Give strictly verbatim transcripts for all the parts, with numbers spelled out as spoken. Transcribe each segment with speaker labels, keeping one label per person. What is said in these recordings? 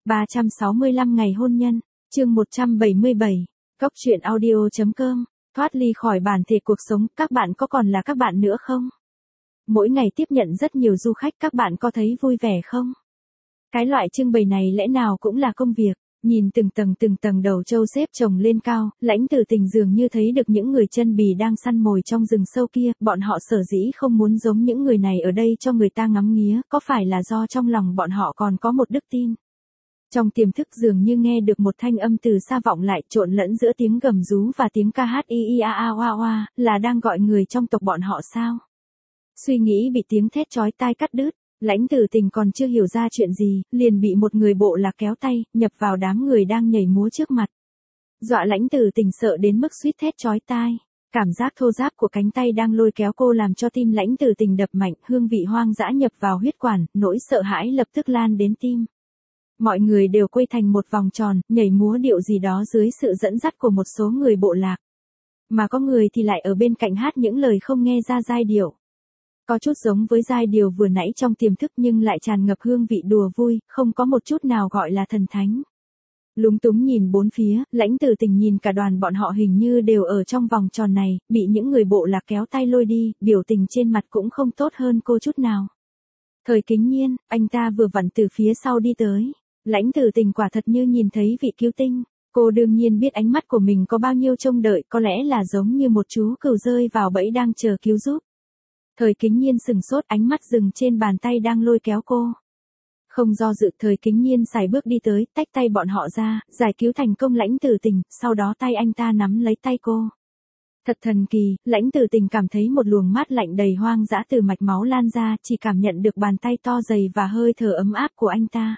Speaker 1: ba trăm sáu mươi lăm ngày hôn nhân, chương một trăm bảy mươi bảy, Cóc truyện audio.com, thoát ly khỏi bản thể cuộc sống, các bạn có còn là các bạn nữa không? Mỗi ngày tiếp nhận rất nhiều du khách, các bạn có thấy vui vẻ không? Cái loại trưng bày này lẽ nào cũng là công việc, nhìn từng tầng từng tầng đầu trâu xếp chồng lên cao, Lãnh Tử Tình dường như thấy được những người chân bì đang săn mồi trong rừng sâu kia, bọn họ sở dĩ không muốn giống những người này ở đây cho người ta ngắm nghía, có phải là do trong lòng bọn họ còn có một đức tin? Trong tiềm thức dường như nghe được một thanh âm từ xa vọng lại, trộn lẫn giữa tiếng gầm rú và tiếng ca hát i i a a oa oa, là đang gọi người trong tộc bọn họ sao? Suy nghĩ bị tiếng thét chói tai cắt đứt, Lãnh Tử Tình còn chưa hiểu ra chuyện gì, liền bị một người bộ lạc kéo tay, nhập vào đám người đang nhảy múa trước mặt. Dọa Lãnh Tử Tình sợ đến mức suýt thét chói tai. Cảm giác thô ráp của cánh tay đang lôi kéo cô làm cho tim Lãnh Tử Tình đập mạnh, hương vị hoang dã nhập vào huyết quản, nỗi sợ hãi lập tức lan đến tim. Mọi người đều quay thành một vòng tròn, nhảy múa điệu gì đó dưới sự dẫn dắt của một số người bộ lạc. Mà có người thì lại ở bên cạnh hát những lời không nghe ra giai điệu. Có chút giống với giai điệu vừa nãy trong tiềm thức nhưng lại tràn ngập hương vị đùa vui, không có một chút nào gọi là thần thánh. Lúng túng nhìn bốn phía, Lãnh Tử Tình nhìn cả đoàn bọn họ hình như đều ở trong vòng tròn này, bị những người bộ lạc kéo tay lôi đi, biểu tình trên mặt cũng không tốt hơn cô chút nào. Thời Kính Nhiên, anh ta vừa vặn từ phía sau đi tới. Lãnh Tử Tình quả thật như nhìn thấy vị cứu tinh. Cô đương nhiên biết ánh mắt của mình có bao nhiêu trông đợi, có lẽ là giống như một chú cừu rơi vào bẫy đang chờ cứu giúp. Thời Kính Nhiên sừng sốt, ánh mắt dừng trên bàn tay đang lôi kéo cô. Không do dự, Thời Kính Nhiên sải bước đi tới, tách tay bọn họ ra, giải cứu thành công Lãnh Tử Tình, sau đó tay anh ta nắm lấy tay cô. Thật thần kỳ, Lãnh Tử Tình cảm thấy một luồng mát lạnh đầy hoang dã từ mạch máu lan ra, chỉ cảm nhận được bàn tay to dày và hơi thở ấm áp của anh ta.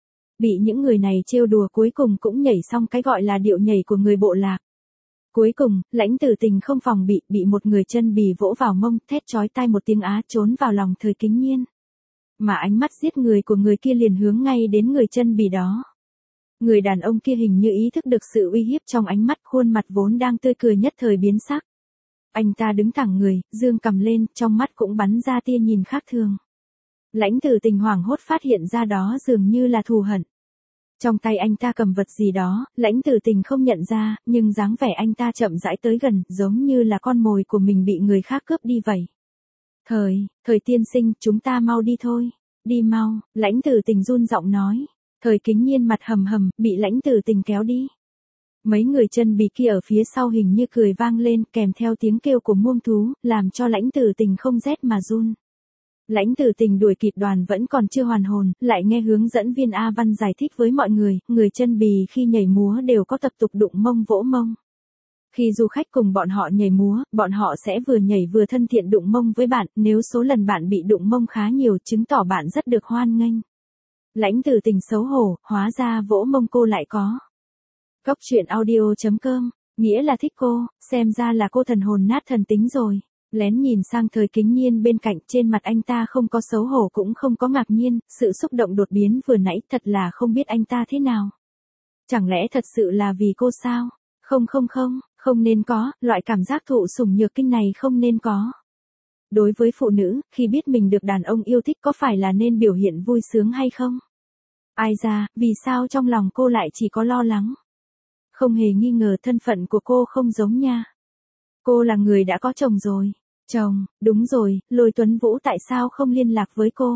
Speaker 1: Bị những người này trêu đùa cuối cùng cũng nhảy xong cái gọi là điệu nhảy của người bộ lạc. Cuối cùng, Lãnh Tử Tình không phòng bị, bị một người chân bì vỗ vào mông, thét chói tai một tiếng á trốn vào lòng Thời Kính Nhiên. Mà ánh mắt giết người của người kia liền hướng ngay đến người chân bì đó. Người đàn ông kia hình như ý thức được sự uy hiếp trong ánh mắt, khuôn mặt vốn đang tươi cười nhất thời biến sắc. Anh ta đứng thẳng người, dương cằm lên, trong mắt cũng bắn ra tia nhìn khác thường. Lãnh Tử Tình hoảng hốt phát hiện ra đó dường như là thù hận. Trong tay anh ta cầm vật gì đó, Lãnh Tử Tình không nhận ra, nhưng dáng vẻ anh ta chậm rãi tới gần, giống như là con mồi của mình bị người khác cướp đi vậy. Thời, Thời tiên sinh, chúng ta mau đi thôi. Đi mau, Lãnh Tử Tình run giọng nói. Thời Kính Nhiên mặt hầm hầm, bị Lãnh Tử Tình kéo đi. Mấy người chân bì kia ở phía sau hình như cười vang lên, kèm theo tiếng kêu của muông thú, làm cho Lãnh Tử Tình không rét mà run. Lãnh Tử Tình đuổi kịp đoàn vẫn còn chưa hoàn hồn, lại nghe hướng dẫn viên A Văn giải thích với mọi người, người chân bì khi nhảy múa đều có tập tục đụng mông vỗ mông. Khi du khách cùng bọn họ nhảy múa, bọn họ sẽ vừa nhảy vừa thân thiện đụng mông với bạn, nếu số lần bạn bị đụng mông khá nhiều chứng tỏ bạn rất được hoan nghênh. Lãnh Tử Tình xấu hổ, hóa ra vỗ mông cô lại có. Cóc truyện audio.com, nghĩa là thích cô, xem ra là cô thần hồn nát thần tính rồi. Lén nhìn sang Thời Kính Nhiên bên cạnh, trên mặt anh ta không có xấu hổ cũng không có ngạc nhiên, sự xúc động đột biến vừa nãy thật là không biết anh ta thế nào. Chẳng lẽ thật sự là vì cô sao? Không không không, không nên có, loại cảm giác thụ sủng nhược kinh này không nên có. Đối với phụ nữ, khi biết mình được đàn ông yêu thích có phải là nên biểu hiện vui sướng hay không? Ai ra, vì sao trong lòng cô lại chỉ có lo lắng? Không hề nghi ngờ thân phận của cô không giống nha. Cô là người đã có chồng rồi. Chồng, đúng rồi, Lôi Tuấn Vũ tại sao không liên lạc với cô?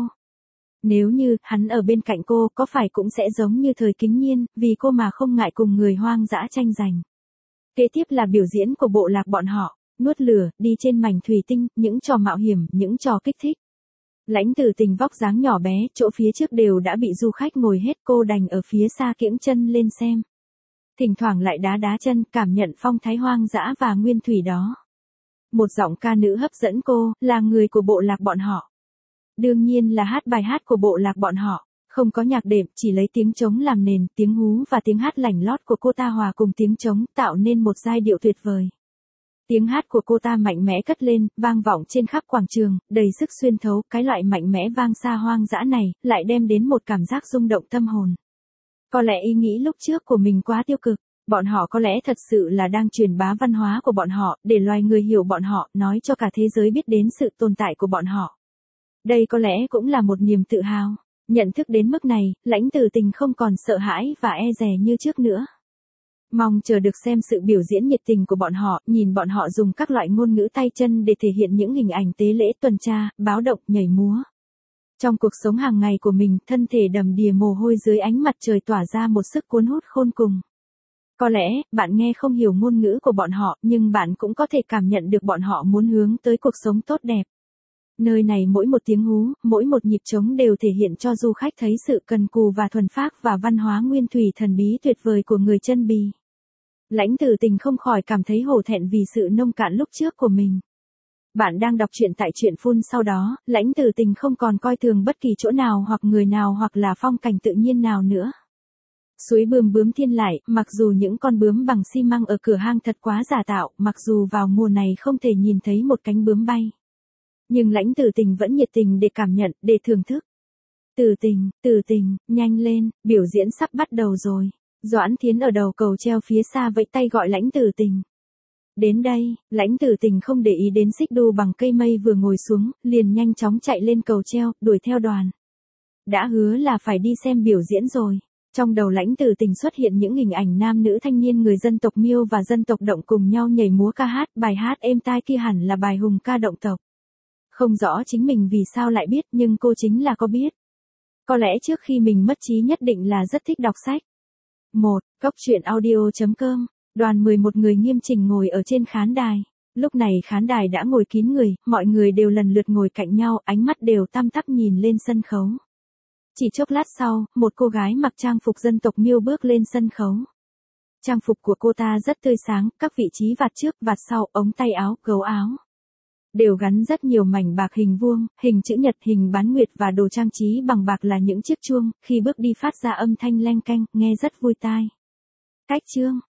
Speaker 1: Nếu như hắn ở bên cạnh cô có phải cũng sẽ giống như Thời Kính Nhiên, vì cô mà không ngại cùng người hoang dã tranh giành. Kế tiếp là biểu diễn của bộ lạc bọn họ, nuốt lửa, đi trên mảnh thủy tinh, những trò mạo hiểm, những trò kích thích. Lãnh Tử Tình vóc dáng nhỏ bé, chỗ phía trước đều đã bị du khách ngồi hết, cô đành ở phía xa kiễng chân lên xem. Thỉnh thoảng lại đá đá chân, cảm nhận phong thái hoang dã và nguyên thủy đó. Một giọng ca nữ hấp dẫn cô, là người của bộ lạc bọn họ. Đương nhiên là hát bài hát của bộ lạc bọn họ, không có nhạc đệm, chỉ lấy tiếng trống làm nền, tiếng hú và tiếng hát lảnh lót của cô ta hòa cùng tiếng trống, tạo nên một giai điệu tuyệt vời. Tiếng hát của cô ta mạnh mẽ cất lên, vang vọng trên khắp quảng trường, đầy sức xuyên thấu, cái loại mạnh mẽ vang xa hoang dã này, lại đem đến một cảm giác rung động tâm hồn. Có lẽ ý nghĩ lúc trước của mình quá tiêu cực, bọn họ có lẽ thật sự là đang truyền bá văn hóa của bọn họ, để loài người hiểu bọn họ, nói cho cả thế giới biết đến sự tồn tại của bọn họ. Đây có lẽ cũng là một niềm tự hào. Nhận thức đến mức này, Lãnh Tử Tình không còn sợ hãi và e dè như trước nữa. Mong chờ được xem sự biểu diễn nhiệt tình của bọn họ, nhìn bọn họ dùng các loại ngôn ngữ tay chân để thể hiện những hình ảnh tế lễ tuần tra, báo động, nhảy múa. Trong cuộc sống hàng ngày của mình, thân thể đầm đìa mồ hôi dưới ánh mặt trời tỏa ra một sức cuốn hút khôn cùng. Có lẽ, bạn nghe không hiểu ngôn ngữ của bọn họ, nhưng bạn cũng có thể cảm nhận được bọn họ muốn hướng tới cuộc sống tốt đẹp. Nơi này mỗi một tiếng hú, mỗi một nhịp trống đều thể hiện cho du khách thấy sự cần cù và thuần phác và văn hóa nguyên thủy thần bí tuyệt vời của người Chân Bì. Lãnh Tử Tình không khỏi cảm thấy hổ thẹn vì sự nông cạn lúc trước của mình. Bạn đang đọc truyện tại truyện phun sau đó, Lãnh Tử Tình không còn coi thường bất kỳ chỗ nào hoặc người nào hoặc là phong cảnh tự nhiên nào nữa. Suối bướm bướm thiên lại, mặc dù những con bướm bằng xi măng ở cửa hang thật quá giả tạo, mặc dù vào mùa này không thể nhìn thấy một cánh bướm bay. Nhưng Lãnh Tử Tình vẫn nhiệt tình để cảm nhận, để thưởng thức. Tử Tình, Tử Tình, nhanh lên, biểu diễn sắp bắt đầu rồi. Doãn Thiến ở đầu cầu treo phía xa vẫy tay gọi Lãnh Tử Tình. Đến đây, Lãnh Tử Tình không để ý đến xích đu bằng cây mây vừa ngồi xuống, liền nhanh chóng chạy lên cầu treo, đuổi theo đoàn. Đã hứa là phải đi xem biểu diễn rồi. Trong đầu Lãnh Tử Tình xuất hiện những hình ảnh nam nữ thanh niên người dân tộc Miêu và dân tộc Động cùng nhau nhảy múa ca hát, bài hát êm tai kia hẳn là bài hùng ca động tộc. Không rõ chính mình vì sao lại biết, nhưng cô chính là có biết. Có lẽ trước khi mình mất trí nhất định là rất thích đọc sách. một. Cốc truyện audio chấm com. Đoàn mười một người nghiêm chỉnh ngồi ở trên khán đài. Lúc này khán đài đã ngồi kín người, mọi người đều lần lượt ngồi cạnh nhau, ánh mắt đều tăm tắp nhìn lên sân khấu. Chỉ chốc lát sau, một cô gái mặc trang phục dân tộc Miêu bước lên sân khấu. Trang phục của cô ta rất tươi sáng, các vị trí vạt trước, vạt sau, ống tay áo, gấu áo đều gắn rất nhiều mảnh bạc hình vuông, hình chữ nhật, hình bán nguyệt và đồ trang trí bằng bạc là những chiếc chuông, khi bước đi phát ra âm thanh leng keng, nghe rất vui tai. Cách chương